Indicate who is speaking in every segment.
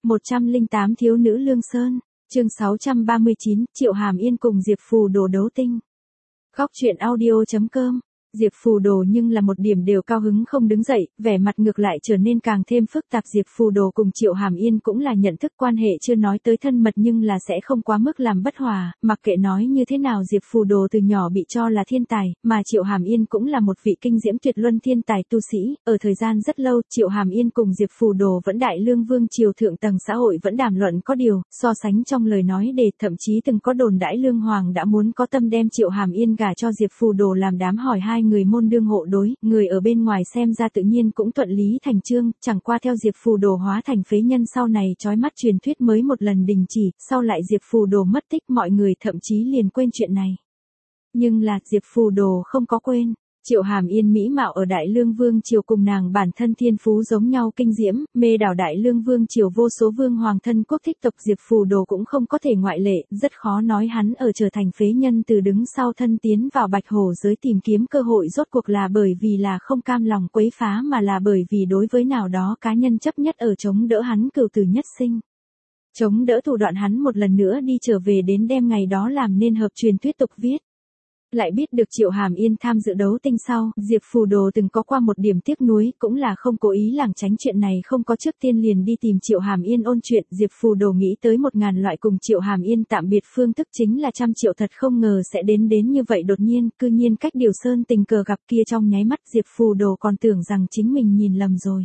Speaker 1: 108 Thiếu nữ Lương Sơn, chương 639, Triệu Hàm Yên cùng Diệp Phù Đồ đấu tinh. Góc truyện audio.com. Diệp Phù Đồ nhưng là một điểm đều cao hứng không đứng dậy, vẻ mặt ngược lại trở nên càng thêm phức tạp. Diệp Phù Đồ cùng Triệu Hàm Yên cũng là nhận thức quan hệ chưa nói tới thân mật nhưng là sẽ không quá mức làm bất hòa, mặc kệ nói như thế nào Diệp Phù Đồ từ nhỏ bị cho là thiên tài, mà Triệu Hàm Yên cũng là một vị kinh diễm tuyệt luân thiên tài tu sĩ, ở thời gian rất lâu, Triệu Hàm Yên cùng Diệp Phù Đồ vẫn đại lương vương triều thượng tầng xã hội vẫn đàm luận có điều, so sánh trong lời nói đề, thậm chí từng có đồn đãi lương hoàng đã muốn có tâm đem Triệu Hàm Yên gả cho Diệp Phù Đồ làm đám hỏi hai người môn đương hộ đối, người ở bên ngoài xem ra tự nhiên cũng thuận lý thành chương, chẳng qua theo Diệp Phù Đồ hóa thành phế nhân sau này chói mắt truyền thuyết mới một lần đình chỉ, sau lại Diệp Phù Đồ mất tích mọi người thậm chí liền quên chuyện này. Nhưng là Diệp Phù Đồ không có quên. Triệu Hàm Yên mỹ mạo ở Đại Lương Vương triều cùng nàng bản thân thiên phú giống nhau kinh diễm, mê đảo Đại Lương Vương triều vô số vương hoàng thân quốc thích tộc Diệp Phù Đồ cũng không có thể ngoại lệ, rất khó nói hắn ở trở thành phế nhân từ đứng sau thân tiến vào Bạch Hổ giới tìm kiếm cơ hội rốt cuộc là bởi vì là không cam lòng quấy phá mà là bởi vì đối với nào đó cá nhân chấp nhất ở chống đỡ hắn cửu tử nhất sinh. Chống đỡ thủ đoạn hắn một lần nữa đi trở về đến đem ngày đó làm nên hợp truyền thuyết tục viết. Lại biết được Triệu Hàm Yên tham dự đấu tinh sau, Diệp Phù Đồ từng có qua một điểm tiếc nuối, cũng là không cố ý lảng tránh chuyện này không có trước tiên liền đi tìm Triệu Hàm Yên ôn chuyện, Diệp Phù Đồ nghĩ tới 1000 loại cùng Triệu Hàm Yên tạm biệt phương thức chính là 100 triệu thật không ngờ sẽ đến như vậy đột nhiên, cư nhiên cách Điều Sơn tình cờ gặp kia trong nháy mắt Diệp Phù Đồ còn tưởng rằng chính mình nhìn lầm rồi.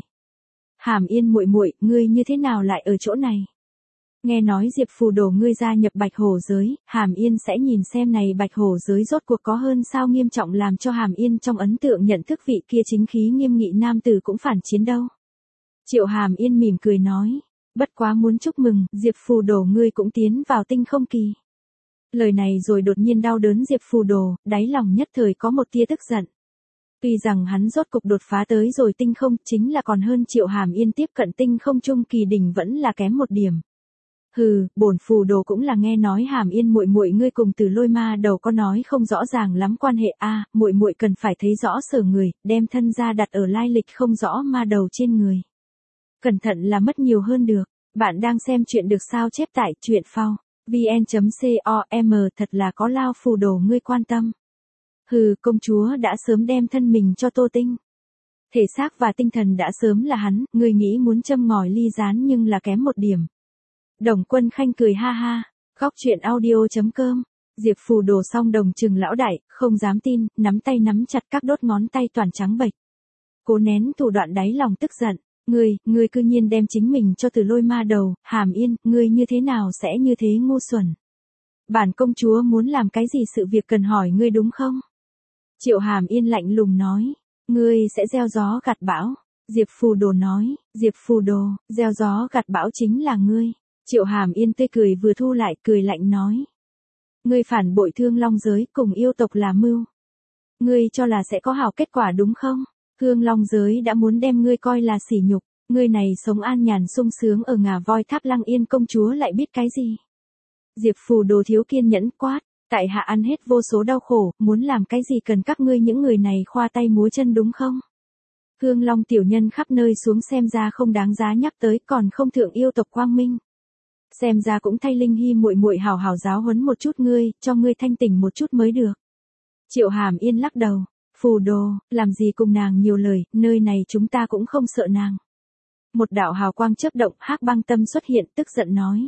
Speaker 1: Hàm Yên muội muội, ngươi như thế nào lại ở chỗ này? Nghe nói Diệp Phù Đồ ngươi gia nhập Bạch Hổ giới, Hàm Yên sẽ nhìn xem này Bạch Hổ giới rốt cuộc có hơn sao nghiêm trọng làm cho Hàm Yên trong ấn tượng nhận thức vị kia chính khí nghiêm nghị nam tử cũng phản chiến đâu. Triệu Hàm Yên mỉm cười nói, bất quá muốn chúc mừng, Diệp Phù Đồ ngươi cũng tiến vào tinh không kỳ. Lời này rồi đột nhiên đau đớn Diệp Phù Đồ, đáy lòng nhất thời có một tia tức giận. Tuy rằng hắn rốt cục đột phá tới rồi tinh không, chính là còn hơn Triệu Hàm Yên tiếp cận tinh không trung kỳ đỉnh vẫn là kém một điểm. Hừ, bổn Phù Đồ cũng là nghe nói Hàm Yên muội muội ngươi cùng Từ Lôi Ma Đầu có nói không rõ ràng lắm quan hệ a, muội muội cần phải thấy rõ sở người, đem thân ra đặt ở lai lịch không rõ ma đầu trên người. Cẩn thận là mất nhiều hơn được. Bạn đang xem chuyện được sao chép tại truyện phao vn.com, thật là có lao Phù Đồ ngươi quan tâm. Hừ, công chúa đã sớm đem thân mình cho Tô Tinh. Thể xác và tinh thần đã sớm là hắn, ngươi nghĩ muốn châm ngòi ly gián nhưng là kém một điểm. Đồng Quân Khanh cười ha ha, góc truyện audio.com. Diệp Phù Đồ song đồng trừng lão đại, không dám tin, nắm tay nắm chặt các đốt ngón tay toàn trắng bệch. Cố nén thủ đoạn đáy lòng tức giận, ngươi cư nhiên đem chính mình cho Từ Lôi Ma Đầu, Hàm Yên, ngươi như thế nào sẽ như thế ngu xuẩn. Bản công chúa muốn làm cái gì sự việc cần hỏi ngươi đúng không? Triệu Hàm Yên lạnh lùng nói, ngươi sẽ gieo gió gặt bão. Diệp Phù Đồ nói, Diệp Phù Đồ, gieo gió gặt bão chính là ngươi. Triệu Hàm Yên tươi cười vừa thu lại cười lạnh nói. Ngươi phản bội Thương Long giới cùng yêu tộc là mưu. Ngươi cho là sẽ có hảo kết quả đúng không? Thương Long giới đã muốn đem ngươi coi là sỉ nhục. Ngươi này sống an nhàn sung sướng ở Ngà Voi Tháp Lăng Yên công chúa lại biết cái gì? Diệp Phù Đồ thiếu kiên nhẫn quát. Tại hạ ăn hết vô số đau khổ, muốn làm cái gì cần các ngươi những người này khoa tay múa chân đúng không? Thương Long tiểu nhân khắp nơi xuống xem ra không đáng giá nhắc tới còn không thượng yêu tộc quang minh. Xem ra cũng thay Linh Hy muội muội hảo hảo giáo huấn một chút ngươi, cho ngươi thanh tỉnh một chút mới được. Triệu Hàm Yên lắc đầu, Phù Đồ, làm gì cùng nàng nhiều lời, nơi này chúng ta cũng không sợ nàng. Một đạo hào quang chớp động, Hắc Băng Tâm xuất hiện, tức giận nói.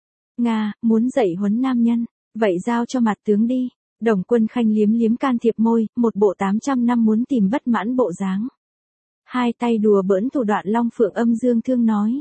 Speaker 1: Nga, muốn dạy huấn nam nhân, vậy giao cho mặt tướng đi. Đồng Quân Khanh liếm liếm can thiệp môi, một bộ 800 năm muốn tìm bất mãn bộ dáng. Hai tay đùa bỡn thủ đoạn Long Phượng Âm Dương Thương nói.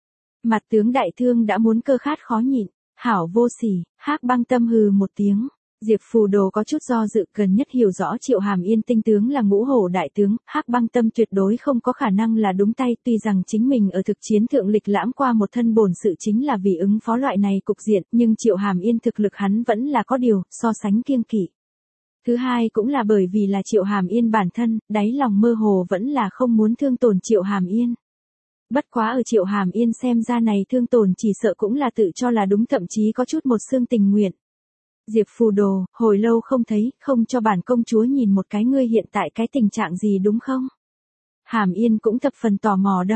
Speaker 1: Mặt tướng đại thương đã muốn cơ khát khó nhịn, hảo vô sỉ, Hắc Băng Tâm hừ một tiếng. Diệp Phù Đồ có chút do dự, gần nhất hiểu rõ Triệu Hàm Yên tinh tướng là Ngũ Hổ đại tướng, Hắc Băng Tâm tuyệt đối không có khả năng là đúng tay, tuy rằng chính mình ở thực chiến thượng lịch lãm qua một thân bổn sự chính là vì ứng phó loại này cục diện, nhưng Triệu Hàm Yên thực lực hắn vẫn là có điều so sánh kiêng kỵ. Thứ hai cũng là bởi vì là Triệu Hàm Yên bản thân, đáy lòng mơ hồ vẫn là không muốn thương tổn Triệu Hàm Yên. Bất quá ở Triệu Hàm Yên xem ra này thương tổn chỉ sợ cũng là tự cho là đúng, thậm chí có chút một xương tình nguyện. Diệp Phù Đồ, hồi lâu không thấy, không cho bản công chúa nhìn một cái ngươi hiện tại cái tình trạng gì đúng không? Hàm Yên cũng thập phần tò mò đâu.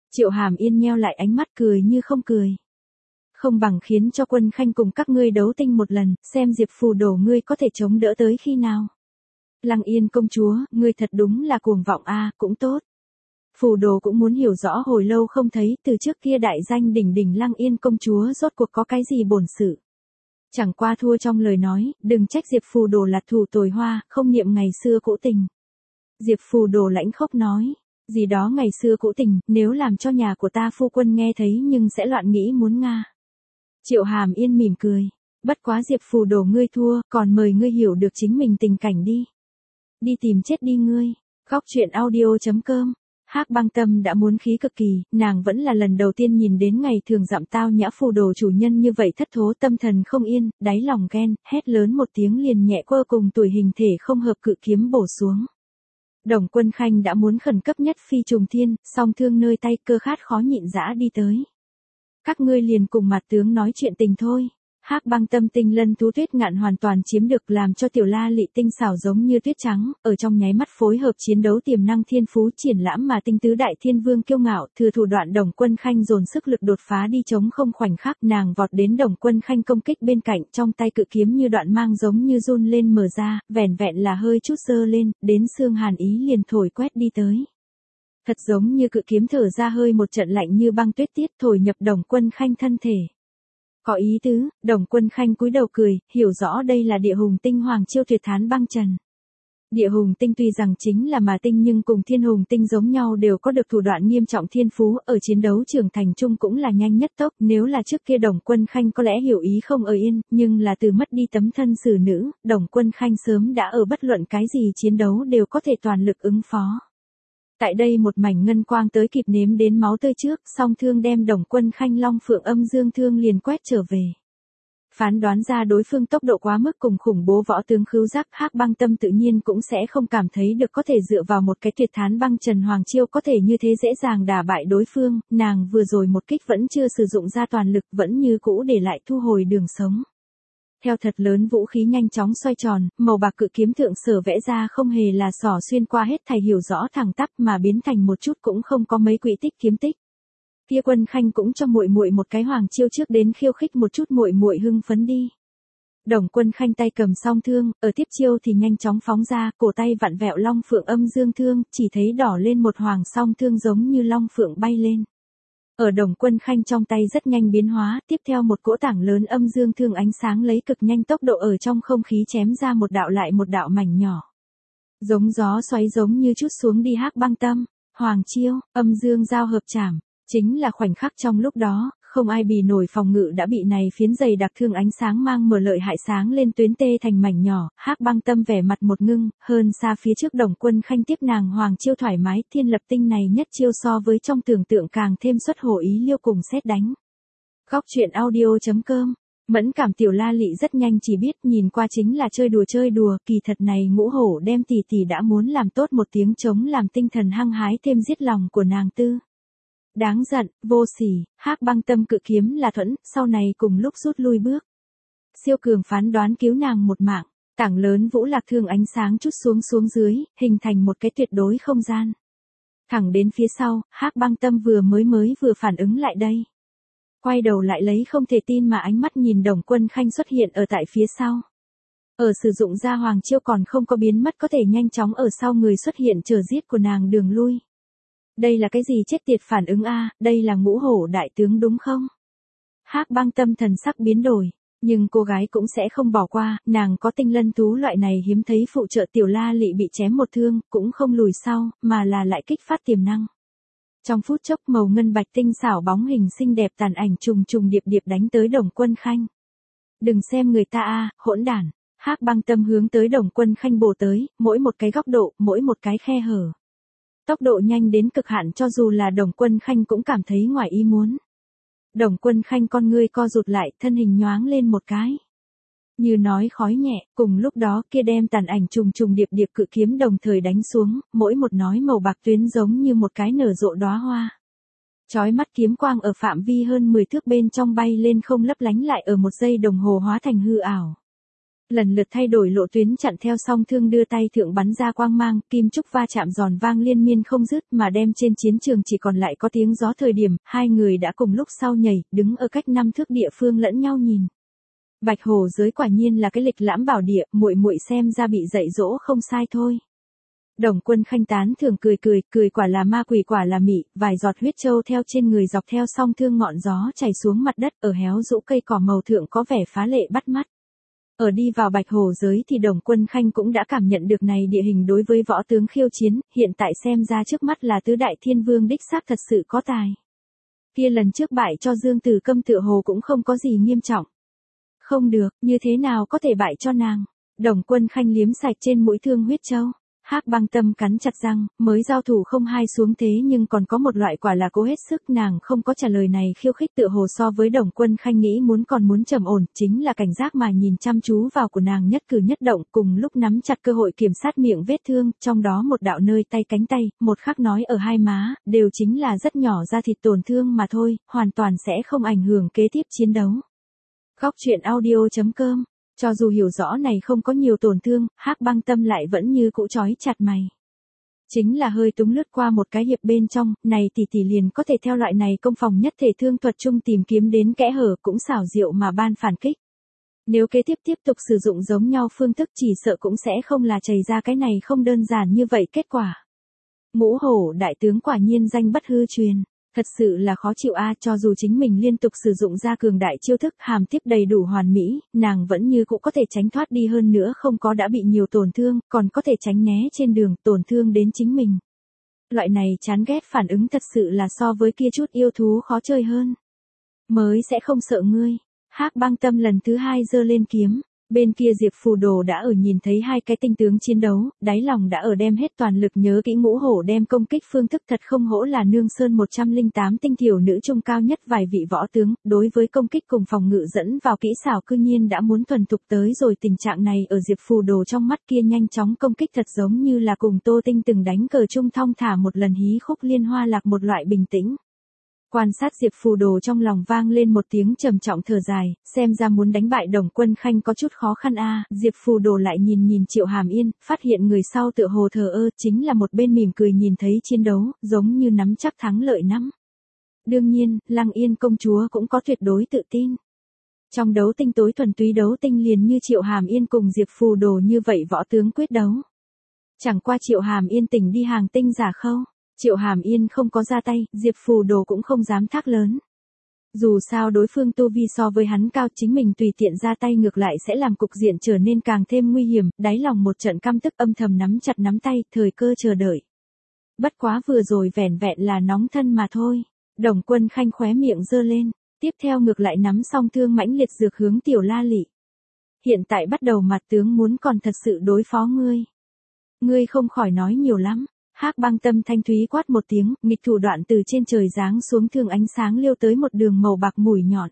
Speaker 1: Triệu Hàm Yên nheo lại ánh mắt cười như không cười. Không bằng khiến cho Quân Khanh cùng các ngươi đấu tinh một lần, xem Diệp Phù Đồ ngươi có thể chống đỡ tới khi nào. Lăng Yên công chúa, ngươi thật đúng là cuồng vọng a, cũng tốt. Phù Đồ cũng muốn hiểu rõ hồi lâu không thấy, từ trước kia đại danh đỉnh đỉnh Lăng Yên công chúa rốt cuộc có cái gì bổn sự. Chẳng qua thua trong lời nói, đừng trách Diệp Phù Đồ là thủ tồi hoa, không niệm ngày xưa cũ tình. Diệp Phù Đồ lãnh khốc nói, gì đó ngày xưa cũ tình, nếu làm cho nhà của ta phu quân nghe thấy nhưng sẽ loạn nghĩ muốn Nga. Triệu Hàm Yên mỉm cười, bất quá Diệp Phù Đồ ngươi thua, còn mời ngươi hiểu được chính mình tình cảnh đi. Đi tìm chết đi ngươi. Khóc chuyện audio.com. Hắc Băng Tâm đã muốn khí cực kỳ, nàng vẫn là lần đầu tiên nhìn đến ngày thường dặm tao nhã Phù Đồ chủ nhân như vậy thất thố, tâm thần không yên, đáy lòng ghen, hét lớn một tiếng liền nhẹ quơ cùng tuổi hình thể không hợp cự kiếm bổ xuống. Đồng Quân Khanh đã muốn khẩn cấp nhất phi trùng thiên, song thương nơi tay, cơ khát khó nhịn dã đi tới. Các ngươi liền cùng mặt tướng nói chuyện tình thôi. Hắc Băng Tâm tinh lân thú tuyết ngạn hoàn toàn chiếm được, làm cho Tiểu La Lị tinh xảo giống như tuyết trắng, ở trong nháy mắt phối hợp chiến đấu tiềm năng thiên phú triển lãm mà tinh tứ đại thiên vương kiêu ngạo, thừa thủ đoạn Đồng Quân Khanh dồn sức lực đột phá đi chống không khoảnh khắc, nàng vọt đến Đồng Quân Khanh công kích bên cạnh, trong tay cự kiếm như đoạn mang giống như run lên mở ra, vẻn vẹn là hơi chút giơ lên, đến xương hàn ý liền thổi quét đi tới. Thật giống như cự kiếm thở ra hơi một trận lạnh như băng tuyết tiết thổi nhập Đồng Quân Khanh thân thể. Có ý tứ, Đồng Quân Khanh cúi đầu cười, hiểu rõ đây là Địa Hùng Tinh Hoàng chiêu tuyệt thán băng trần. Địa Hùng Tinh tuy rằng chính là mà tinh nhưng cùng Thiên Hùng Tinh giống nhau đều có được thủ đoạn nghiêm trọng thiên phú, ở chiến đấu trưởng thành chung cũng là nhanh nhất tốc, nếu là trước kia Đồng Quân Khanh có lẽ hiểu ý không ở yên, nhưng là từ mất đi tấm thân xử nữ, Đồng Quân Khanh sớm đã ở bất luận cái gì chiến đấu đều có thể toàn lực ứng phó. Tại đây một mảnh ngân quang tới kịp nếm đến máu tươi trước, song thương đem Đồng Quân Khanh long phượng âm dương thương liền quét trở về. Phán đoán ra đối phương tốc độ quá mức cùng khủng bố võ tướng khứu giác, Hắc Băng Tâm tự nhiên cũng sẽ không cảm thấy được có thể dựa vào một cái tuyệt thán băng trần hoàng chiêu có thể như thế dễ dàng đả bại đối phương, nàng vừa rồi một kích vẫn chưa sử dụng ra toàn lực, vẫn như cũ để lại thu hồi đường sống. Theo thật lớn vũ khí nhanh chóng xoay tròn, màu bạc cự kiếm thượng sở vẽ ra không hề là xỏ xuyên qua hết thảy hiểu rõ thẳng tắp mà biến thành một chút cũng không có mấy quỹ tích kiếm tích. Kia Quân Khanh cũng cho muội muội một cái hoàng chiêu trước đến khiêu khích một chút muội muội hưng phấn đi. Đồng Quân Khanh tay cầm song thương, ở tiếp chiêu thì nhanh chóng phóng ra, cổ tay vặn vẹo long phượng âm dương thương, chỉ thấy đỏ lên một hoàng song thương giống như long phượng bay lên. Ở Đồng Quân Khanh trong tay rất nhanh biến hóa, tiếp theo một cỗ tảng lớn âm dương thương ánh sáng lấy cực nhanh tốc độ ở trong không khí chém ra một đạo lại một đạo mảnh nhỏ. Giống gió xoáy giống như chút xuống đi Hắc Băng Tâm, hoàng chiêu, âm dương giao hợp chảm, chính là khoảnh khắc trong lúc đó, không ai bì nổi phòng ngự đã bị này phiến dày đặc thương ánh sáng mang mở lợi hại sáng lên tuyến tê thành mảnh nhỏ, Hắc Băng Tâm vẻ mặt một ngưng, hơn xa phía trước Đồng Quân Khanh tiếp nàng hoàng chiêu thoải mái, thiên lập tinh này nhất chiêu so với trong tưởng tượng càng thêm xuất hổ ý liêu cùng sét đánh. Khóc chuyện audio.com. Mẫn cảm Tiểu La Lị rất nhanh chỉ biết nhìn qua chính là chơi đùa, kỳ thật này ngũ hổ đem tỷ tỷ đã muốn làm tốt một tiếng chống làm tinh thần hăng hái thêm giết lòng của nàng tư. Đáng giận, vô sỉ, Hắc Băng Tâm cự kiếm là thuẫn, sau này cùng lúc rút lui bước. Siêu cường phán đoán cứu nàng một mạng, tảng lớn vũ lạc thương ánh sáng chút xuống dưới, hình thành một cái tuyệt đối không gian. Thẳng đến phía sau, Hắc Băng Tâm vừa phản ứng lại đây. Quay đầu lại lấy không thể tin mà ánh mắt nhìn Đồng Quân Khanh xuất hiện ở tại phía sau. Ở sử dụng ra hoàng chiêu còn không có biến mất có thể nhanh chóng ở sau người xuất hiện chờ giết của nàng đường lui. Đây là cái gì chết tiệt phản ứng a, đây là ngũ hổ đại tướng đúng không? Hắc Băng Tâm thần sắc biến đổi, nhưng cô gái cũng sẽ không bỏ qua, nàng có tinh lân thú loại này hiếm thấy phụ trợ Tiểu La Lị bị chém một thương, cũng không lùi sau, mà là lại kích phát tiềm năng. Trong phút chốc màu ngân bạch tinh xảo bóng hình xinh đẹp tàn ảnh trùng điệp đánh tới Đồng Quân Khanh. Đừng xem người ta a, hỗn đản. Hắc Băng Tâm hướng tới Đồng Quân Khanh bổ tới, mỗi một cái góc độ, mỗi một cái khe hở. Tốc độ nhanh đến cực hạn cho dù là Đồng Quân Khanh cũng cảm thấy ngoài ý muốn. Đồng Quân Khanh con ngươi co rụt lại, thân hình nhoáng lên một cái. Như nói khói nhẹ, cùng lúc đó kia đem tàn ảnh trùng điệp cự kiếm đồng thời đánh xuống, mỗi một nói màu bạc tuyến giống như một cái nở rộ đóa hoa. Chói mắt kiếm quang ở phạm vi hơn 10 thước bên trong bay lên không lấp lánh lại ở một giây đồng hồ hóa thành hư ảo. lần lượt thay đổi lộ tuyến chặn theo song thương đưa tay thượng bắn ra quang mang, kim trúc va chạm giòn vang liên miên không dứt mà đem trên chiến trường chỉ còn lại có tiếng gió thời điểm, hai người đã cùng lúc sau nhảy, đứng ở cách 5 thước địa phương lẫn nhau nhìn. Bạch Hổ giới quả nhiên là cái lịch lãm bảo địa, muội muội xem ra bị dạy dỗ không sai thôi. Đồng Quân Khanh tán thưởng cười quả là ma quỷ quả là mị, vài giọt huyết châu theo trên người dọc theo song thương ngọn gió chảy xuống mặt đất ở héo rũ cây cỏ màu thượng có vẻ phá lệ bắt mắt. Ở đi vào Bạch Hổ giới thì Đồng Quân Khanh cũng đã cảm nhận được này địa hình đối với võ tướng khiêu chiến, hiện tại xem ra trước mắt là tứ đại thiên vương đích xác thật sự có tài. Kia lần trước bại cho Dương Tử Câm tựa hồ cũng không có gì nghiêm trọng. Không được, như thế nào có thể bại cho nàng? Đồng Quân Khanh liếm sạch trên mũi thương huyết châu. Hắc Băng Tâm cắn chặt răng, mới giao thủ không hai xuống thế nhưng còn có một loại quả là cố hết sức, nàng không có trả lời này khiêu khích tựa hồ so với Đồng Quân Khanh nghĩ muốn trầm ổn, chính là cảnh giác mà nhìn chăm chú vào của nàng nhất cử nhất động, cùng lúc nắm chặt cơ hội kiểm sát miệng vết thương, trong đó một đạo nơi tay cánh tay, một khắc nói ở hai má, đều chính là rất nhỏ da thịt tổn thương mà thôi, hoàn toàn sẽ không ảnh hưởng kế tiếp chiến đấu. Góc truyện audio.com. Cho dù hiểu rõ này không có nhiều tổn thương, Hắc Băng Tâm lại vẫn như cũ chói chặt mày. Chính là hơi túng lướt qua một cái hiệp bên trong, này tỷ liền có thể theo loại này công phòng nhất thể thương thuật chung tìm kiếm đến kẽ hở cũng xảo diệu mà ban phản kích. Nếu kế tiếp tục sử dụng giống nhau phương thức chỉ sợ cũng sẽ không là chảy ra cái này không đơn giản như vậy kết quả. Ngũ Hổ đại tướng quả nhiên danh bất hư truyền. Thật sự là khó chịu cho dù chính mình liên tục sử dụng ra cường đại chiêu thức hàm tiếp đầy đủ hoàn mỹ, nàng vẫn như cũng có thể tránh thoát đi hơn nữa không có đã bị nhiều tổn thương, còn có thể tránh né trên đường tổn thương đến chính mình. Loại này chán ghét phản ứng thật sự là so với kia chút yêu thú khó chơi hơn. Mới sẽ không sợ ngươi. Hắc Băng Tâm lần thứ hai giơ lên kiếm. Bên kia Diệp Phù Đồ đã ở nhìn thấy hai cái tinh tướng chiến đấu, đáy lòng đã ở đem hết toàn lực nhớ kỹ Ngũ Hổ đem công kích phương thức thật không hổ là Nương Sơn 108 tinh thiểu nữ trung cao nhất vài vị võ tướng, đối với công kích cùng phòng ngự dẫn vào kỹ xảo cư nhiên đã muốn thuần thục tới rồi tình trạng này ở Diệp Phù Đồ trong mắt kia nhanh chóng công kích thật giống như là cùng Tô Tinh từng đánh cờ chung thong thả một lần hí khúc liên hoa lạc một loại bình tĩnh. Quan sát Diệp Phù Đồ trong lòng vang lên một tiếng trầm trọng thở dài, xem ra muốn đánh bại Đồng Quân Khanh có chút khó khăn Diệp Phù Đồ lại nhìn Triệu Hàm Yên, phát hiện người sau tựa hồ thờ ơ, chính là một bên mỉm cười nhìn thấy chiến đấu, giống như nắm chắc thắng lợi nắm. Đương nhiên, Lăng Yên công chúa cũng có tuyệt đối tự tin. Trong đấu tinh tối thuần túy đấu tinh liền như Triệu Hàm Yên cùng Diệp Phù Đồ như vậy võ tướng quyết đấu. Chẳng qua Triệu Hàm Yên tỉnh đi hàng tinh giả khâu. Triệu Hàm Yên không có ra tay, Diệp Phù Đồ cũng không dám thác lớn. Dù sao đối phương tu vi so với hắn cao, chính mình tùy tiện ra tay ngược lại sẽ làm cục diện trở nên càng thêm nguy hiểm, đáy lòng một trận căm tức âm thầm nắm chặt nắm tay, thời cơ chờ đợi. Bất quá vừa rồi vẻn vẹn là nóng thân mà thôi. Đồng Quân Khanh khóe miệng giơ lên, tiếp theo ngược lại nắm song thương mãnh liệt dược hướng Tiểu La Lị. Hiện tại bắt đầu mặt tướng muốn còn thật sự đối phó ngươi. Ngươi không khỏi nói nhiều lắm. Hắc Băng Tâm thanh thúy quát một tiếng, nghịch thủ đoạn từ trên trời giáng xuống thương ánh sáng liêu tới một đường màu bạc mũi nhọn.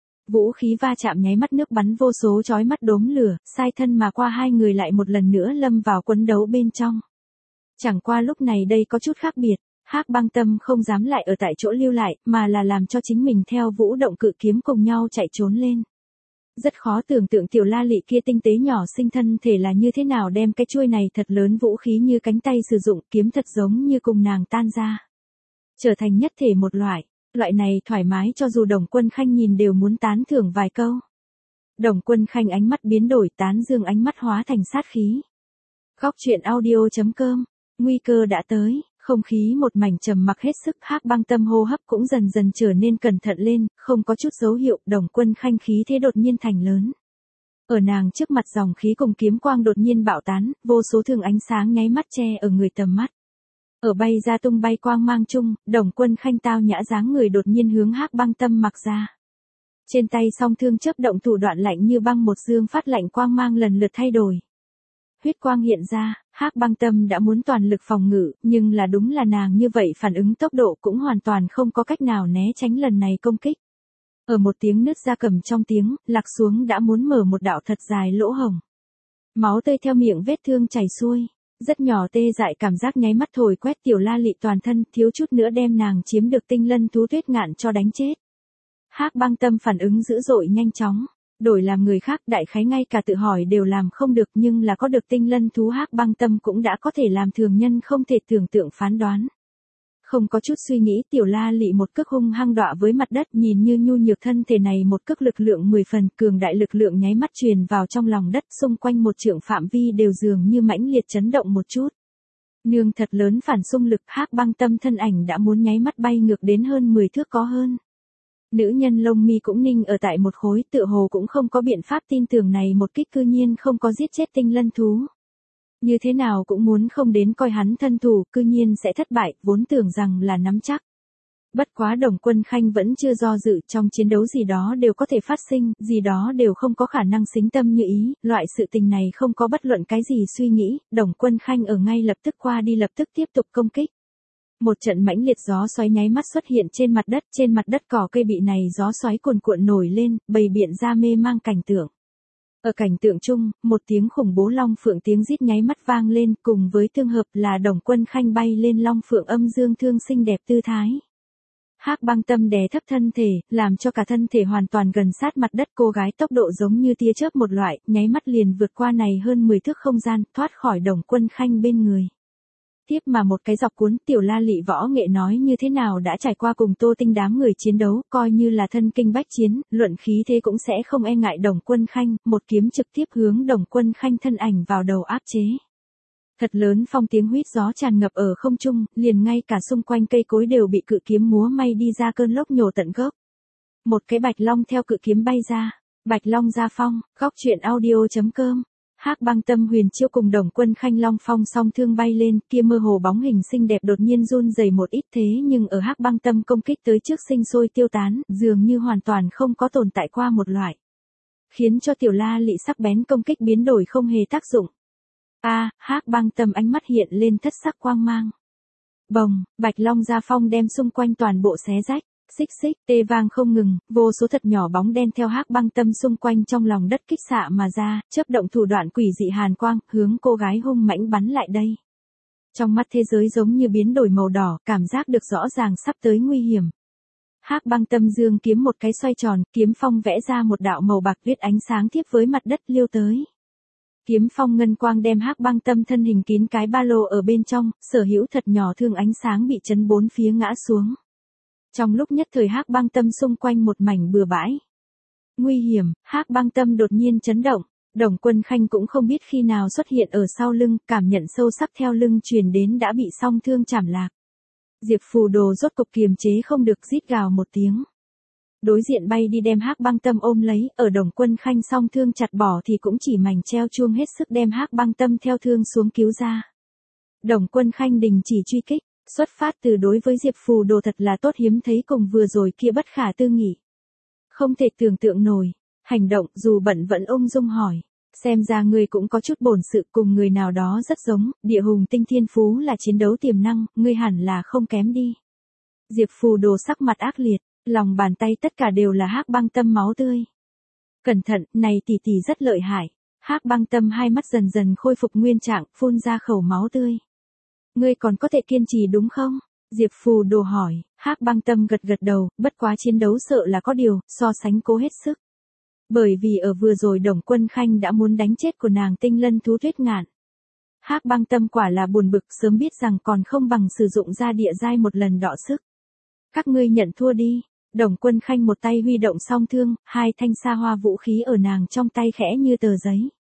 Speaker 1: Vũ khí va chạm nháy mắt nước bắn vô số chói mắt đốm lửa, sai thân mà qua hai người lại một lần nữa lâm vào quấn đấu bên trong. Chẳng qua lúc này đây có chút khác biệt, Hắc Băng Tâm không dám lại ở tại chỗ lưu lại, mà là làm cho chính mình theo Vũ Động Cự kiếm cùng nhau chạy trốn lên. Rất khó tưởng tượng Tiểu La Lị kia tinh tế nhỏ sinh thân thể là như thế nào đem cái chuôi này thật lớn vũ khí như cánh tay sử dụng, kiếm thật giống như cùng nàng tan ra. Trở thành nhất thể một loại này thoải mái cho dù Đồng Quân Khanh nhìn đều muốn tán thưởng vài câu. Đồng Quân Khanh ánh mắt biến đổi, tán dương ánh mắt hóa thành sát khí. Góc truyện audio.com, nguy cơ đã tới. Không khí một mảnh trầm mặc hết sức, Hắc Băng Tâm hô hấp cũng dần dần trở nên cẩn thận lên, không có chút dấu hiệu, Đồng Quân Khanh khí thế đột nhiên thành lớn. Ở nàng trước mặt dòng khí cùng kiếm quang đột nhiên bạo tán, vô số thương ánh sáng nháy mắt che ở người tầm mắt. Ở bay ra tung bay quang mang chung, Đồng Quân Khanh tao nhã dáng người đột nhiên hướng Hắc Băng Tâm mặc ra. Trên tay song thương chớp động thủ đoạn lạnh như băng một dương phát lạnh quang mang lần lượt thay đổi. Huyết quang hiện ra, Hắc Băng Tâm đã muốn toàn lực phòng ngự, nhưng là đúng là nàng như vậy phản ứng tốc độ cũng hoàn toàn không có cách nào né tránh lần này công kích. Ở một tiếng nứt ra cầm trong tiếng, lạc xuống đã muốn mở một đạo thật dài lỗ hổng. Máu tươi theo miệng vết thương chảy xuôi, rất nhỏ tê dại cảm giác nháy mắt thổi quét Tiểu La Lị toàn thân, thiếu chút nữa đem nàng chiếm được Tinh Lân thú Tuyết Ngạn cho đánh chết. Hắc Băng Tâm phản ứng dữ dội nhanh chóng. Đổi làm người khác đại khái ngay cả tự hỏi đều làm không được, nhưng là có được tinh lân thú Hắc Băng Tâm cũng đã có thể làm thường nhân không thể tưởng tượng phán đoán. Không có chút suy nghĩ, Tiểu La Lị một cước hung hăng đọa với mặt đất, nhìn như nhu nhược thân thể này một cước lực lượng 10 phần, cường đại lực lượng nháy mắt truyền vào trong lòng đất, xung quanh một trượng phạm vi đều dường như mãnh liệt chấn động một chút. Nương thật lớn phản xung lực, Hắc Băng Tâm thân ảnh đã muốn nháy mắt bay ngược đến hơn 10 thước có hơn. Nữ nhân lông mi cũng ninh ở tại một khối, tựa hồ cũng không có biện pháp tin tưởng này một kích cư nhiên không có giết chết tinh lân thú. Như thế nào cũng muốn không đến coi hắn thân thủ, cư nhiên sẽ thất bại, vốn tưởng rằng là nắm chắc. Bất quá Đồng Quân Khanh vẫn chưa do dự, trong chiến đấu gì đó đều có thể phát sinh, gì đó đều không có khả năng xính tâm như ý, loại sự tình này không có bất luận cái gì suy nghĩ, Đồng Quân Khanh ở ngay lập tức qua đi lập tức tiếp tục công kích. Một trận mãnh liệt gió xoáy nháy mắt xuất hiện trên mặt đất cỏ cây bị này gió xoáy cuồn cuộn nổi lên, bày biện ra mê mang cảnh tượng. Ở cảnh tượng chung, một tiếng khủng bố long phượng tiếng rít nháy mắt vang lên, cùng với tương hợp là Đồng Quân Khanh bay lên long phượng âm dương thương xinh đẹp tư thái. Hắc Băng Tâm đè thấp thân thể, làm cho cả thân thể hoàn toàn gần sát mặt đất, cô gái tốc độ giống như tia chớp một loại, nháy mắt liền vượt qua này hơn 10 thước không gian, thoát khỏi Đồng Quân Khanh bên người. Tiếp mà một cái dọc cuốn, Tiểu La Lị võ nghệ nói như thế nào đã trải qua cùng Tô Tinh đám người chiến đấu, coi như là thân kinh bách chiến, luận khí thế cũng sẽ không e ngại Đồng Quân Khanh, một kiếm trực tiếp hướng Đồng Quân Khanh thân ảnh vào đầu áp chế. Thật lớn phong tiếng huýt gió tràn ngập ở không trung, liền ngay cả xung quanh cây cối đều bị cự kiếm múa may đi ra cơn lốc nhổ tận gốc. Một cái bạch long theo cự kiếm bay ra, bạch long ra phong, góc truyện audio.com. Hắc Băng Tâm huyền chiêu cùng Đồng Quân Khanh long phong song thương bay lên, kia mơ hồ bóng hình xinh đẹp đột nhiên run rẩy một ít, thế nhưng ở Hắc Băng Tâm công kích tới trước sinh sôi tiêu tán, dường như hoàn toàn không có tồn tại qua một loại. Khiến cho Tiểu La Lị sắc bén công kích biến đổi không hề tác dụng. Hắc Băng Tâm ánh mắt hiện lên thất sắc quang mang. Bồng, bạch long ra phong đem xung quanh toàn bộ xé rách. Xích xích, tê vang không ngừng, vô số thật nhỏ bóng đen theo Hắc Băng Tâm xung quanh trong lòng đất kích xạ mà ra, chớp động thủ đoạn quỷ dị hàn quang, hướng cô gái hung mãnh bắn lại đây. Trong mắt thế giới giống như biến đổi màu đỏ, cảm giác được rõ ràng sắp tới nguy hiểm. Hắc Băng Tâm dương kiếm một cái xoay tròn, kiếm phong vẽ ra một đạo màu bạc viết ánh sáng tiếp với mặt đất liêu tới. Kiếm phong ngân quang đem Hắc Băng Tâm thân hình kín cái ba lô ở bên trong, sở hữu thật nhỏ thương ánh sáng bị chấn bốn phía ngã xuống. Trong lúc nhất thời Hắc Băng Tâm xung quanh một mảnh bừa bãi. Nguy hiểm, Hắc Băng Tâm đột nhiên chấn động, Đồng Quân Khanh cũng không biết khi nào xuất hiện ở sau lưng, cảm nhận sâu sắc theo lưng truyền đến đã bị song thương chảm lạc. Diệp Phù Đồ rốt cục kiềm chế không được rít gào một tiếng. Đối diện bay đi đem Hắc Băng Tâm ôm lấy, ở Đồng Quân Khanh song thương chặt bỏ thì cũng chỉ mảnh treo chuông hết sức đem Hắc Băng Tâm theo thương xuống cứu ra. Đồng Quân Khanh đình chỉ truy kích. Xuất phát từ đối với Diệp Phù Đồ thật là tốt hiếm thấy cùng vừa rồi kia bất khả tư nghị. Không thể tưởng tượng nổi, hành động dù bận vẫn ung dung hỏi. Xem ra ngươi cũng có chút bổn sự cùng người nào đó rất giống, địa hùng tinh thiên phú là chiến đấu tiềm năng, ngươi hẳn là không kém đi. Diệp Phù Đồ sắc mặt ác liệt, lòng bàn tay tất cả đều là Hắc Băng Tâm máu tươi. Cẩn thận, này tỷ tỷ rất lợi hại. Hắc Băng Tâm hai mắt dần dần khôi phục nguyên trạng, phun ra khẩu máu tươi. Ngươi còn có thể kiên trì đúng không? Diệp Phù Đồ hỏi, Hắc Băng Tâm gật gật đầu, bất quá chiến đấu sợ là có điều, so sánh cố hết sức. Bởi vì ở vừa rồi Đồng Quân Khanh đã muốn đánh chết của nàng tinh lân thú Tuyết Ngạn. Hắc Băng Tâm quả là buồn bực, sớm biết rằng còn không bằng sử dụng ra địa giai một lần đọ sức. Các ngươi nhận thua đi. Đồng Quân Khanh một tay huy động song thương, hai thanh sa hoa vũ khí ở nàng trong tay khẽ như tờ giấy.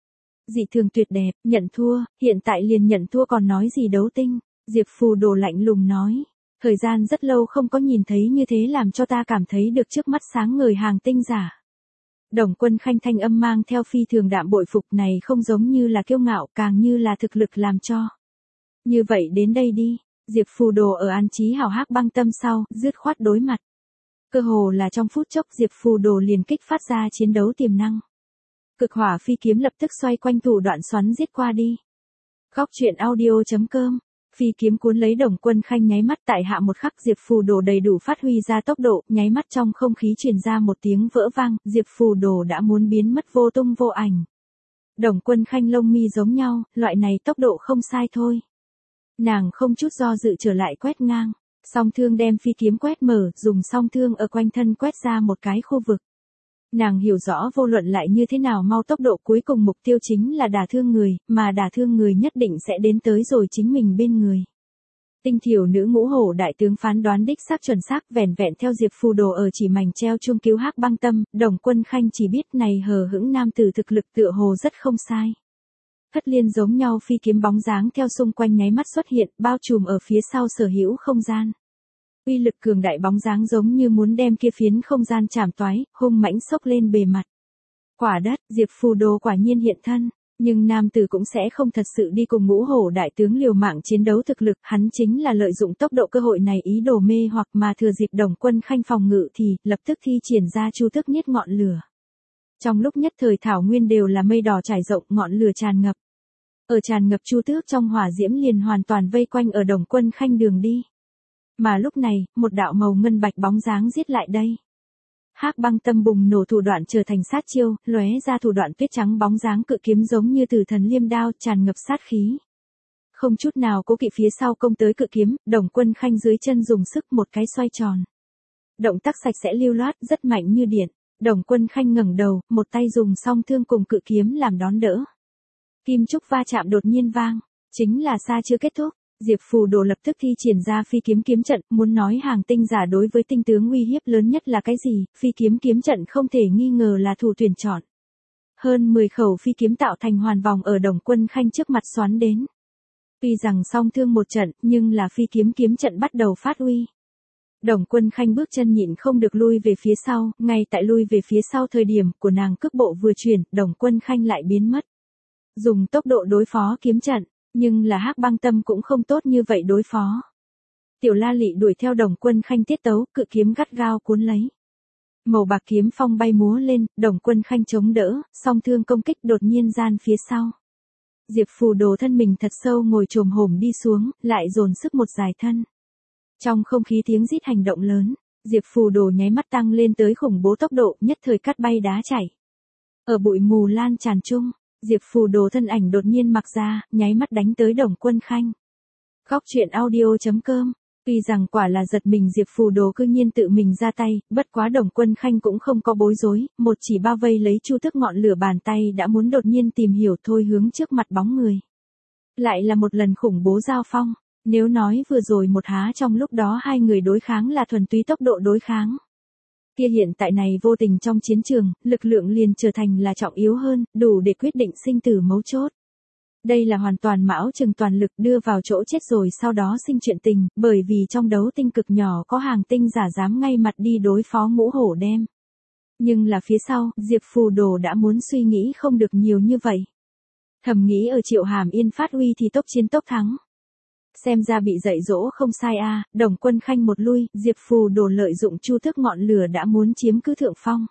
Speaker 1: Dị thường tuyệt đẹp, nhận thua, hiện tại liền nhận thua còn nói gì đấu tinh. Diệp Phù Đồ lạnh lùng nói. Thời gian rất lâu không có nhìn thấy như thế làm cho ta cảm thấy được trước mắt sáng ngời hàng tinh giả. Đồng Quân Khanh thanh âm mang theo phi thường đạm bội phục, này không giống như là kiêu ngạo, càng như là thực lực làm cho. Như vậy đến đây đi. Diệp Phù Đồ ở an trí hào Hắc Băng Tâm sau, dứt khoát đối mặt. Cơ hồ là trong phút chốc Diệp Phù Đồ liền kích phát ra chiến đấu tiềm năng. Cực hỏa phi kiếm lập tức xoay quanh thủ đoạn xoắn giết qua đi. Góc truyện audio.com. Phi kiếm cuốn lấy Đồng Quân Khanh nháy mắt tại hạ một khắc Diệp Phù Đồ đầy đủ phát huy ra tốc độ, nháy mắt trong không khí truyền ra một tiếng vỡ vang, Diệp Phù Đồ đã muốn biến mất vô tung vô ảnh. Đồng Quân Khanh lông mi giống nhau, loại này tốc độ không sai thôi. Nàng không chút do dự trở lại quét ngang, song thương đem phi kiếm quét mở, dùng song thương ở quanh thân quét ra một cái khu vực. Nàng hiểu rõ vô luận lại như thế nào mau tốc độ cuối cùng mục tiêu chính là đả thương người, mà đả thương người nhất định sẽ đến tới rồi chính mình bên người. Tinh thiểu nữ Ngũ Hổ đại tướng phán đoán đích xác chuẩn xác, vẻn vẹn theo Diệp Phù Đồ ở chỉ mảnh treo chuông cứu Hắc Băng Tâm, Đồng Quân Khanh chỉ biết này hờ hững nam tử thực lực tựa hồ rất không sai. Thất liên giống nhau phi kiếm bóng dáng theo xung quanh nháy mắt xuất hiện, bao trùm ở phía sau sở hữu không gian. Uy lực cường đại bóng dáng giống như muốn đem kia phiến không gian chảm toái, hung mãnh xốc lên bề mặt. Quả đất, Diệp Phù Đồ quả nhiên hiện thân, nhưng nam tử cũng sẽ không thật sự đi cùng Ngũ Hổ đại tướng liều mạng chiến đấu thực lực, hắn chính là lợi dụng tốc độ cơ hội này ý đồ mê hoặc mà thừa dịp Đồng Quân Khanh phòng ngự thì lập tức thi triển ra chu tức nhiết ngọn lửa. Trong lúc nhất thời thảo nguyên đều là mây đỏ trải rộng, ngọn lửa tràn ngập. Ở tràn ngập chu tước trong hỏa diễm liền hoàn toàn vây quanh ở Đồng Quân Khanh đường đi. Mà lúc này, một đạo màu ngân bạch bóng dáng giết lại đây. Hắc Băng Tâm bùng nổ thủ đoạn trở thành sát chiêu, lóe ra thủ đoạn tuyết trắng bóng dáng cự kiếm giống như tử thần liêm đao tràn ngập sát khí. Không chút nào cố kỵ phía sau công tới cự kiếm, Đồng Quân Khanh dưới chân dùng sức một cái xoay tròn. Động tác sạch sẽ lưu loát, rất mạnh như điện. Đồng Quân Khanh ngẩng đầu, một tay dùng song thương cùng cự kiếm làm đón đỡ. Kim trúc va chạm đột nhiên vang, chính là xa chưa kết thúc. Diệp Phù Đồ lập tức thi triển ra phi kiếm kiếm trận, muốn nói hàng tinh giả đối với tinh tướng uy hiếp lớn nhất là cái gì, phi kiếm kiếm trận không thể nghi ngờ là thủ tuyển chọn. Hơn 10 khẩu phi kiếm tạo thành hoàn vòng ở Đồng Quân Khanh trước mặt xoắn đến. Tuy rằng song thương một trận, nhưng là phi kiếm kiếm trận bắt đầu phát uy. Đồng Quân Khanh bước chân nhịn không được lui về phía sau, ngay tại lui về phía sau thời điểm của nàng cước bộ vừa chuyển, Đồng Quân Khanh lại biến mất. Dùng tốc độ đối phó kiếm trận. Nhưng là Hắc Băng Tâm cũng không tốt như vậy đối phó. Tiểu La Lị đuổi theo Đồng Quân Khanh tiết tấu, cự kiếm gắt gao cuốn lấy. Màu bạc kiếm phong bay múa lên, Đồng Quân Khanh chống đỡ, song thương công kích đột nhiên gian phía sau. Diệp Phù Đồ thân mình thật sâu ngồi chồm hổm đi xuống, lại dồn sức một dài thân. Trong không khí tiếng rít hành động lớn, Diệp Phù Đồ nháy mắt tăng lên tới khủng bố tốc độ, nhất thời cắt bay đá chảy. Ở bụi mù lan tràn chung, Diệp Phù Đồ thân ảnh đột nhiên mặc ra, nháy mắt đánh tới Đồng Quân Khanh. Góc truyện audio.com. Tuy rằng quả là giật mình Diệp Phù Đồ cư nhiên tự mình ra tay, bất quá Đồng Quân Khanh cũng không có bối rối, một chỉ bao vây lấy chu tức ngọn lửa bàn tay đã muốn đột nhiên tìm hiểu thôi hướng trước mặt bóng người. Lại là một lần khủng bố giao phong, nếu nói vừa rồi một há trong lúc đó hai người đối kháng là thuần túy tốc độ đối kháng. Kia hiện tại này vô tình trong chiến trường, lực lượng liền trở thành là trọng yếu hơn, đủ để quyết định sinh tử mấu chốt. Đây là hoàn toàn mão chừng toàn lực đưa vào chỗ chết rồi sau đó sinh chuyện tình, bởi vì trong đấu tinh cực nhỏ có hàng tinh giả dám ngay mặt đi đối phó Ngũ Hổ đem. Nhưng là phía sau, Diệp Phù Đồ đã muốn suy nghĩ không được nhiều như vậy. Thầm nghĩ ở Triệu Hàm Yên phát uy thì tốc chiến tốc thắng. Xem ra bị dạy dỗ không sai a. Đồng Quân Khanh một lui, Diệp Phù Đồ lợi dụng chu thức ngọn lửa đã muốn chiếm cứ thượng phong.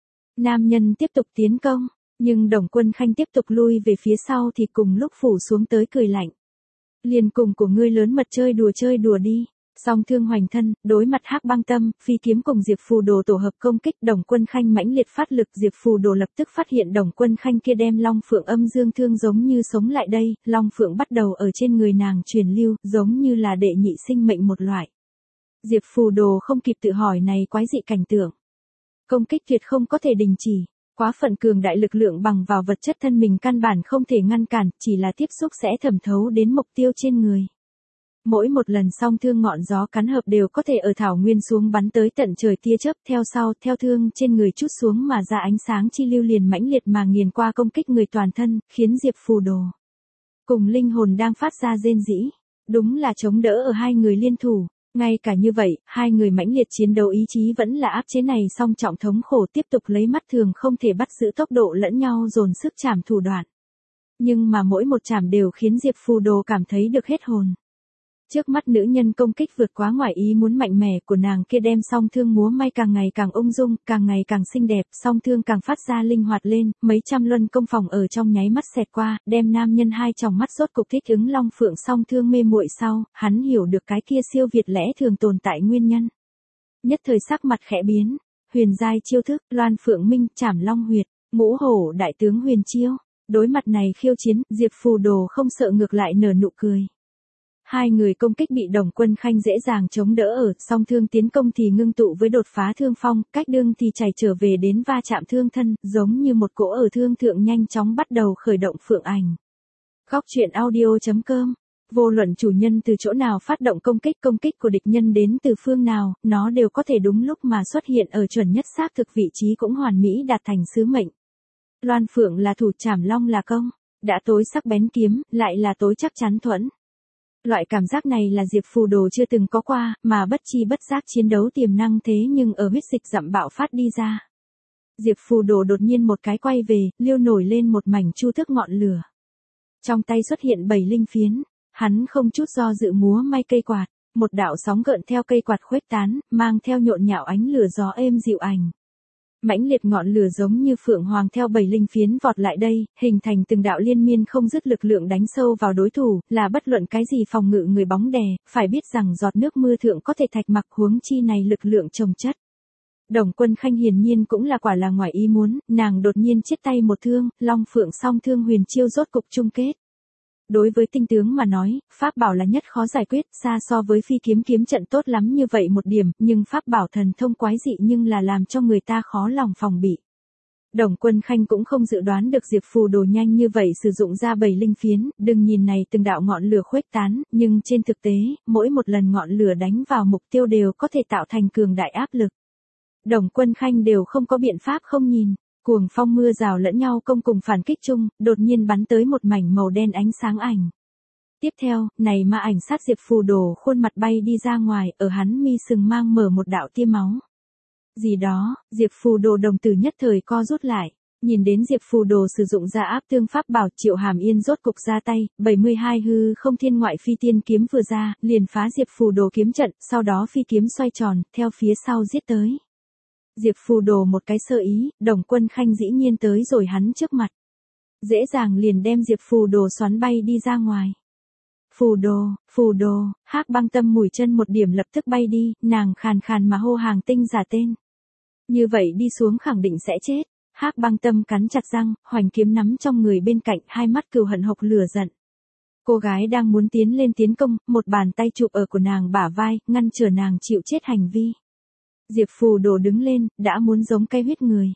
Speaker 1: Nam nhân tiếp tục tiến công, nhưng Đồng Quân Khanh tiếp tục lui về phía sau thì cùng lúc phủ xuống tới cười lạnh. Liền cùng của ngươi lớn mật chơi đùa đi. Song thương hoành thân, đối mặt Hắc Băng Tâm, phi kiếm cùng Diệp Phù Đồ tổ hợp công kích, Đồng Quân Khanh mãnh liệt phát lực, Diệp Phù Đồ lập tức phát hiện Đồng Quân Khanh kia đem Long Phượng âm dương thương giống như sống lại đây, Long Phượng bắt đầu ở trên người nàng truyền lưu, giống như là đệ nhị sinh mệnh một loại. Diệp Phù Đồ không kịp tự hỏi này quái dị cảnh tượng. Công kích tuyệt không có thể đình chỉ, quá phận cường đại lực lượng bằng vào vật chất thân mình căn bản không thể ngăn cản, chỉ là tiếp xúc sẽ thẩm thấu đến mục tiêu trên người. Mỗi một lần song thương ngọn gió cắn hợp đều có thể ở thảo nguyên xuống bắn tới tận trời tia chớp, theo sau, theo thương trên người chút xuống mà ra ánh sáng chi lưu liền mãnh liệt mà nghiền qua công kích người toàn thân, khiến Diệp Phù Đồ cùng linh hồn đang phát ra rên rỉ. Đúng là chống đỡ ở hai người liên thủ, ngay cả như vậy, hai người mãnh liệt chiến đấu ý chí vẫn là áp chế này song trọng thống khổ tiếp tục lấy mắt thường không thể bắt giữ tốc độ lẫn nhau dồn sức chảm thủ đoạn. Nhưng mà mỗi một chảm đều khiến Diệp Phù Đồ cảm thấy được hết hồn. Trước mắt nữ nhân công kích vượt quá ngoài ý muốn mạnh mẽ của nàng kia đem song thương múa may càng ngày càng ung dung, càng ngày càng xinh đẹp, song thương càng phát ra linh hoạt lên, mấy trăm luân công phòng ở trong nháy mắt xẹt qua, đem nam nhân hai tròng mắt rốt cục thích ứng Long Phượng song thương mê muội sau, hắn hiểu được cái kia siêu việt lẽ thường tồn tại nguyên nhân. Nhất thời sắc mặt khẽ biến, huyền giai chiêu thức, Loan Phượng Minh, Trảm Long Huyệt, Ngũ Hổ đại tướng huyền chiêu. Đối mặt này khiêu chiến, Diệp Phù Đồ không sợ ngược lại nở nụ cười. Hai người công kích bị Đồng Quân Khanh dễ dàng chống đỡ ở, song thương tiến công thì ngưng tụ với đột phá thương phong, cách đương thì chảy trở về đến va chạm thương thân, giống như một cỗ ở thương thượng nhanh chóng bắt đầu khởi động phượng ảnh. Góc truyện audio.com. Vô luận chủ nhân từ chỗ nào phát động công kích của địch nhân đến từ phương nào, nó đều có thể đúng lúc mà xuất hiện ở chuẩn nhất xác thực vị trí cũng hoàn mỹ đạt thành sứ mệnh. Loan phượng là thủ, chảm long là công, đã tối sắc bén kiếm, lại là tối chắc chắn thuẫn. Loại cảm giác này là Diệp Phù Đồ chưa từng có qua, mà bất chi bất giác chiến đấu tiềm năng thế nhưng ở huyết dịch dặm bạo phát đi ra. Diệp Phù Đồ đột nhiên một cái quay về, liêu nổi lên một mảnh chu tước ngọn lửa. Trong tay xuất hiện 7 linh phiến, hắn không chút do dự múa may cây quạt, một đạo sóng gợn theo cây quạt khuếch tán, mang theo nhộn nhạo ánh lửa gió êm dịu ảnh. Mãnh liệt ngọn lửa giống như phượng hoàng theo 7 linh phiến vọt lại đây, hình thành từng đạo liên miên không dứt lực lượng đánh sâu vào đối thủ, là bất luận cái gì phòng ngự người bóng đè, phải biết rằng giọt nước mưa thượng có thể thạch mặc, huống chi này lực lượng chồng chất. Đồng Quân Khanh hiển nhiên cũng là quả là ngoài ý muốn, nàng đột nhiên chết tay một thương, long phượng song thương huyền chiêu rốt cục chung kết. Đối với tinh tướng mà nói, pháp bảo là nhất khó giải quyết, xa so với phi kiếm trận tốt lắm như vậy một điểm, nhưng pháp bảo thần thông quái dị nhưng là làm cho người ta khó lòng phòng bị. Đồng Quân Khanh cũng không dự đoán được Diệp Phù Đồ nhanh như vậy sử dụng ra 7 linh phiến, đừng nhìn này từng đạo ngọn lửa khuếch tán, nhưng trên thực tế, mỗi một lần ngọn lửa đánh vào mục tiêu đều có thể tạo thành cường đại áp lực. Đồng Quân Khanh đều không có biện pháp không nhìn. Cuồng phong mưa rào lẫn nhau công cùng phản kích chung, đột nhiên bắn tới một mảnh màu đen ánh sáng ảnh. Tiếp theo, này ma ảnh sát Diệp Phù Đồ khuôn mặt bay đi ra ngoài, ở hắn mi sừng mang mở một đạo tia máu. Gì đó, Diệp Phù Đồ đồng tử nhất thời co rút lại, nhìn đến Diệp Phù Đồ sử dụng ra áp tương pháp bảo, Triệu Hàm Yên rốt cục ra tay, 72 hư không thiên ngoại phi tiên kiếm vừa ra, liền phá Diệp Phù Đồ kiếm trận, sau đó phi kiếm xoay tròn, theo phía sau giết tới. Diệp Phù Đồ một cái sơ ý, Đồng Quân Khanh dĩ nhiên tới rồi hắn trước mặt. Dễ dàng liền đem Diệp Phù Đồ xoắn bay đi ra ngoài. Phù Đồ, Hắc Băng Tâm mùi chân một điểm lập tức bay đi, nàng khàn khàn mà hô hàng tinh giả tên. Như vậy đi xuống khẳng định sẽ chết. Hắc Băng Tâm cắn chặt răng, hoành kiếm nắm trong người bên cạnh, hai mắt cừu hận hộc lửa giận. Cô gái đang muốn tiến lên tiến công, một bàn tay chụp ở của nàng bả vai, ngăn trở nàng chịu chết hành vi. Diệp Phù Đồ đứng lên, đã muốn giống cây huyết người.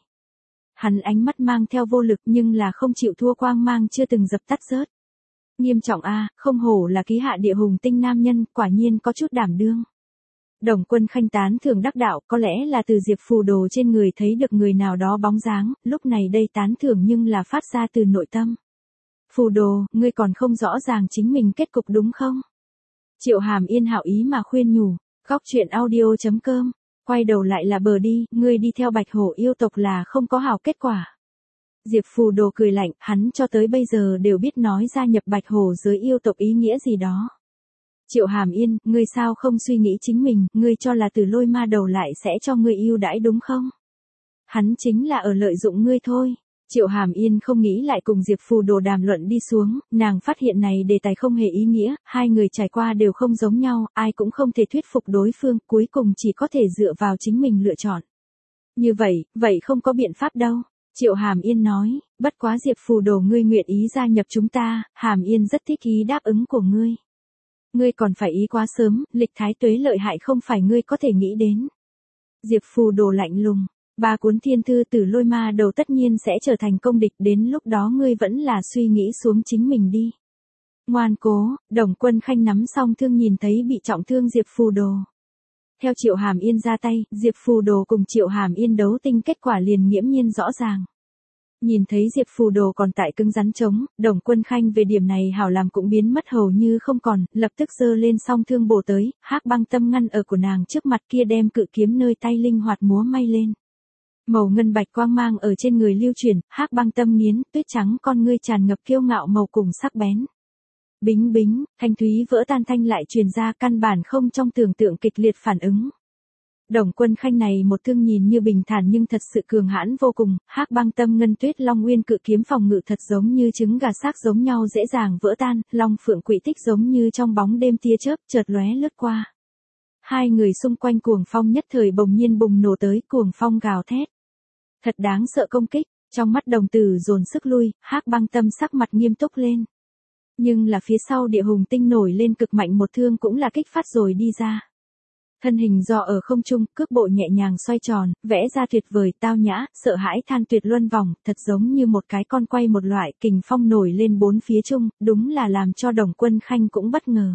Speaker 1: Hắn ánh mắt mang theo vô lực nhưng là không chịu thua quang mang chưa từng dập tắt rớt. Nghiêm trọng a, không hổ là ký hạ địa hùng tinh nam nhân, quả nhiên có chút đảm đương. Đồng Quân Khanh tán thưởng đắc đạo, có lẽ là từ Diệp Phù Đồ trên người thấy được người nào đó bóng dáng, lúc này đây tán thưởng nhưng là phát ra từ nội tâm. Phù Đồ, ngươi còn không rõ ràng chính mình kết cục đúng không? Triệu Hàm Yên hảo ý mà khuyên nhủ, góc truyện audio.com. Quay đầu lại là bờ đi, ngươi đi theo Bạch Hổ yêu tộc là không có hảo kết quả. Diệp Phù Đồ cười lạnh, hắn cho tới bây giờ đều biết nói gia nhập Bạch Hổ giới yêu tộc ý nghĩa gì đó. Triệu Hàm Yên, ngươi sao không suy nghĩ chính mình, ngươi cho là từ Lôi Ma đầu lại sẽ cho ngươi yêu đãi đúng không? Hắn chính là ở lợi dụng ngươi thôi. Triệu Hàm Yên không nghĩ lại cùng Diệp Phù Đồ đàm luận đi xuống, nàng phát hiện này đề tài không hề ý nghĩa, hai người trải qua đều không giống nhau, ai cũng không thể thuyết phục đối phương, cuối cùng chỉ có thể dựa vào chính mình lựa chọn. Như vậy không có biện pháp đâu. Triệu Hàm Yên nói, bất quá Diệp Phù Đồ ngươi nguyện ý gia nhập chúng ta, Hàm Yên rất thích ý đáp ứng của ngươi. Ngươi còn phải ý quá sớm, lịch thái tuế lợi hại không phải ngươi có thể nghĩ đến. Diệp Phù Đồ lạnh lùng. 3 cuốn thiên thư từ Lôi Ma đầu tất nhiên sẽ trở thành công địch, đến lúc đó ngươi vẫn là suy nghĩ xuống chính mình đi. Ngoan cố, Đồng Quân Khanh nắm song thương nhìn thấy bị trọng thương Diệp Phù Đồ. Theo Triệu Hàm Yên ra tay, Diệp Phù Đồ cùng Triệu Hàm Yên đấu tinh kết quả liền nghiễm nhiên rõ ràng. Nhìn thấy Diệp Phù Đồ còn tại cứng rắn chống, Đồng Quân Khanh về điểm này hảo làm cũng biến mất hầu như không còn, lập tức giơ lên song thương bổ tới, Hắc Băng Tâm ngăn ở của nàng trước mặt kia đem cự kiếm nơi tay linh hoạt múa may lên. Màu ngân bạch quang mang ở trên người lưu chuyển, Hắc Băng Tâm nghiến, tuyết trắng con ngươi tràn ngập kiêu ngạo màu cùng sắc bén. Bính bính, thanh thúy vỡ tan thanh lại truyền ra, căn bản không trong tưởng tượng kịch liệt phản ứng. Đồng Quân Khanh này một thương nhìn như bình thản nhưng thật sự cường hãn vô cùng, Hắc Băng Tâm ngân tuyết long nguyên cự kiếm phòng ngự thật giống như trứng gà xác giống nhau dễ dàng vỡ tan, long phượng quỷ tích giống như trong bóng đêm tia chớp chợt lóe lướt qua. Hai người xung quanh cuồng phong nhất thời bỗng nhiên bùng nổ tới, cuồng phong gào thét. Thật đáng sợ công kích, trong mắt đồng tử dồn sức lui, Hắc Băng Tâm sắc mặt nghiêm túc lên. Nhưng là phía sau Địa Hùng Tinh nổi lên cực mạnh một thương cũng là kích phát rồi đi ra. Thân hình do ở không trung, cước bộ nhẹ nhàng xoay tròn, vẽ ra tuyệt vời, tao nhã, sợ hãi than tuyệt luân vòng, thật giống như một cái con quay một loại, kình phong nổi lên bốn phía trung, đúng là làm cho Đồng Quân Khanh cũng bất ngờ.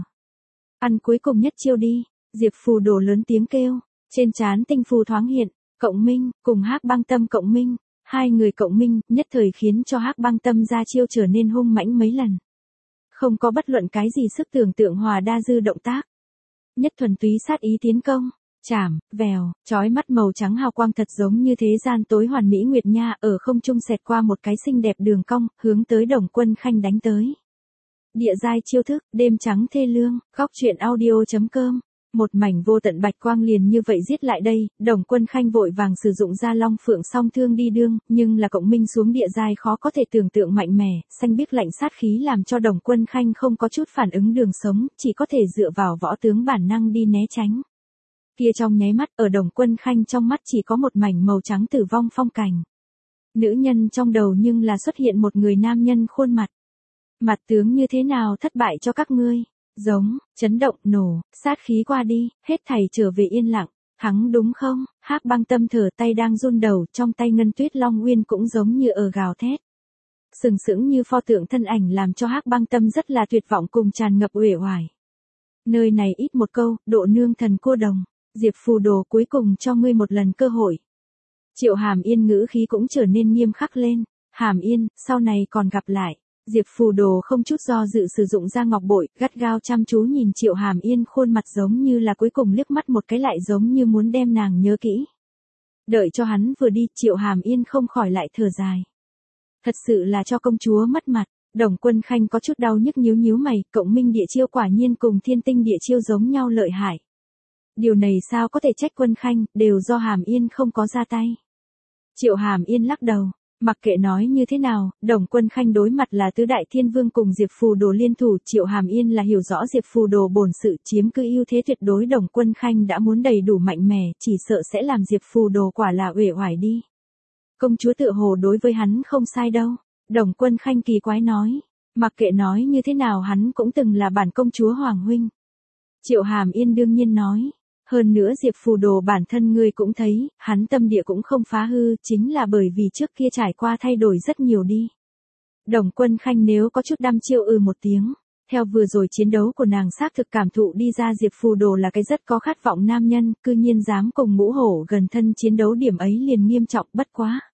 Speaker 1: Ăn cuối cùng nhất chiêu đi, Diệp Phù Đồ lớn tiếng kêu, trên trán tinh phù thoáng hiện, cộng minh, cùng Hắc Băng Tâm cộng minh, hai người cộng minh, nhất thời khiến cho Hắc Băng Tâm ra chiêu trở nên hung mãnh mấy lần. Không có bất luận cái gì sức tưởng tượng hòa đa dư động tác. Nhất thuần túy sát ý tiến công, chảm, vèo, chói mắt màu trắng hào quang thật giống như thế gian tối hoàn mỹ nguyệt nha, ở không trung xẹt qua một cái xinh đẹp đường cong, hướng tới Đồng Quân Khanh đánh tới. Địa giai chiêu thức, đêm trắng thê lương, góc truyện audio.com. Một mảnh vô tận bạch quang liền như vậy giết lại đây, Đồng Quân Khanh vội vàng sử dụng ra Long Phượng song thương đi đương, nhưng là cộng minh xuống địa giai khó có thể tưởng tượng mạnh mẽ, xanh biếc lạnh sát khí làm cho Đồng Quân Khanh không có chút phản ứng đường sống, chỉ có thể dựa vào võ tướng bản năng đi né tránh. Kia trong nháy mắt, ở Đồng Quân Khanh trong mắt chỉ có một mảnh màu trắng tử vong phong cảnh. Nữ nhân trong đầu nhưng là xuất hiện một người nam nhân khuôn mặt. Mặt tướng như thế nào thất bại cho các ngươi? Giống, chấn động, nổ, sát khí qua đi, hết thảy trở về yên lặng, thắng đúng không? Hắc Băng Tâm thở tay đang run đầu, trong tay Ngân Tuyết Long Uyên cũng giống như ở gào thét. Sừng sững như pho tượng thân ảnh làm cho Hắc Băng Tâm rất là tuyệt vọng cùng tràn ngập uể oải. Nơi này ít một câu, độ nương thần cô đồng, Diệp Phù Đồ cuối cùng cho ngươi một lần cơ hội. Triệu Hàm Yên ngữ khí cũng trở nên nghiêm khắc lên, Hàm Yên, sau này còn gặp lại. Diệp Phù Đồ không chút do dự sử dụng ra ngọc bội, gắt gao chăm chú nhìn Triệu Hàm Yên, khuôn mặt giống như là cuối cùng liếc mắt một cái lại giống như muốn đem nàng nhớ kỹ. Đợi cho hắn vừa đi, Triệu Hàm Yên không khỏi lại thở dài. Thật sự là cho công chúa mất mặt. Đồng Quân Khanh có chút đau nhức nhíu nhíu mày, cộng minh địa chiêu quả nhiên cùng thiên tinh địa chiêu giống nhau lợi hại. Điều này sao có thể trách Quân Khanh, đều do Hàm Yên không có ra tay. Triệu Hàm Yên lắc đầu. Mặc kệ nói như thế nào, Đồng Quân Khanh đối mặt là tứ đại thiên vương cùng Diệp Phù Đồ liên thủ, Triệu Hàm Yên là hiểu rõ Diệp Phù Đồ bổn sự chiếm cứ ưu thế tuyệt đối, Đồng Quân Khanh đã muốn đầy đủ mạnh mẽ, chỉ sợ sẽ làm Diệp Phù Đồ quả là uể oải đi. Công chúa tựa hồ đối với hắn không sai đâu, Đồng Quân Khanh kỳ quái nói, mặc kệ nói như thế nào hắn cũng từng là bản công chúa hoàng huynh. Triệu Hàm Yên đương nhiên nói. Hơn nữa Diệp Phù Đồ bản thân ngươi cũng thấy, hắn tâm địa cũng không phá hư, chính là bởi vì trước kia trải qua thay đổi rất nhiều đi. Đồng Quân Khanh nếu có chút đăm chiêu một tiếng, theo vừa rồi chiến đấu của nàng xác thực cảm thụ đi ra Diệp Phù Đồ là cái rất có khát vọng nam nhân, cư nhiên dám cùng Ngũ Hổ gần thân chiến đấu, điểm ấy liền nghiêm trọng, bất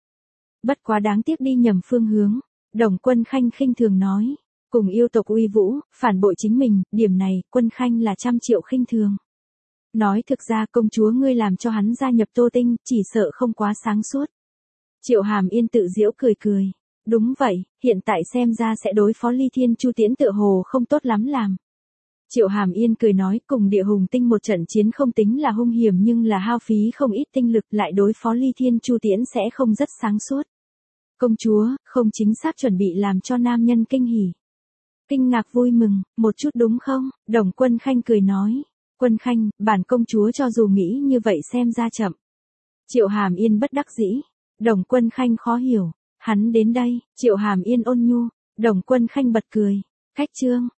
Speaker 1: quá đáng tiếc đi nhầm phương hướng. Đồng Quân Khanh khinh thường nói, cùng yêu tộc uy vũ, phản bội chính mình, điểm này, Quân Khanh là 100 triệu khinh thường. Nói thực ra công chúa ngươi làm cho hắn gia nhập Tô Tinh, chỉ sợ không quá sáng suốt. Triệu Hàm Yên tự giễu cười cười. Đúng vậy, hiện tại xem ra sẽ đối phó Ly Thiên Chu Tiễn tựa hồ không tốt lắm làm. Triệu Hàm Yên cười nói, cùng Địa Hùng Tinh một trận chiến không tính là hung hiểm nhưng là hao phí không ít tinh lực, lại đối phó Ly Thiên Chu Tiễn sẽ không rất sáng suốt. Công chúa, không chính xác chuẩn bị làm cho nam nhân kinh hỉ. Kinh ngạc vui mừng, một chút đúng không? Đồng Quân Khanh cười nói. Quân Khanh, bản công chúa cho dù nghĩ như vậy xem ra chậm. Triệu Hàm Yên bất đắc dĩ. Đồng Quân Khanh khó hiểu. Hắn đến đây, Triệu Hàm Yên ôn nhu. Đồng Quân Khanh bật cười. Cách chương.